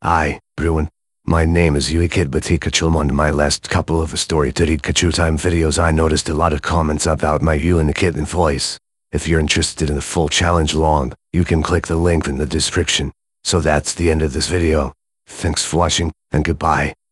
Hi, Bruin. My name is Yuikid Batikachum. On my last couple of Story to Read Kachu Time videos I noticed a lot of comments about my You and the Kitten voice. If you're interested in the full challenge long, you can click the link in the description. So that's the end of this video. Thanks for watching, and goodbye.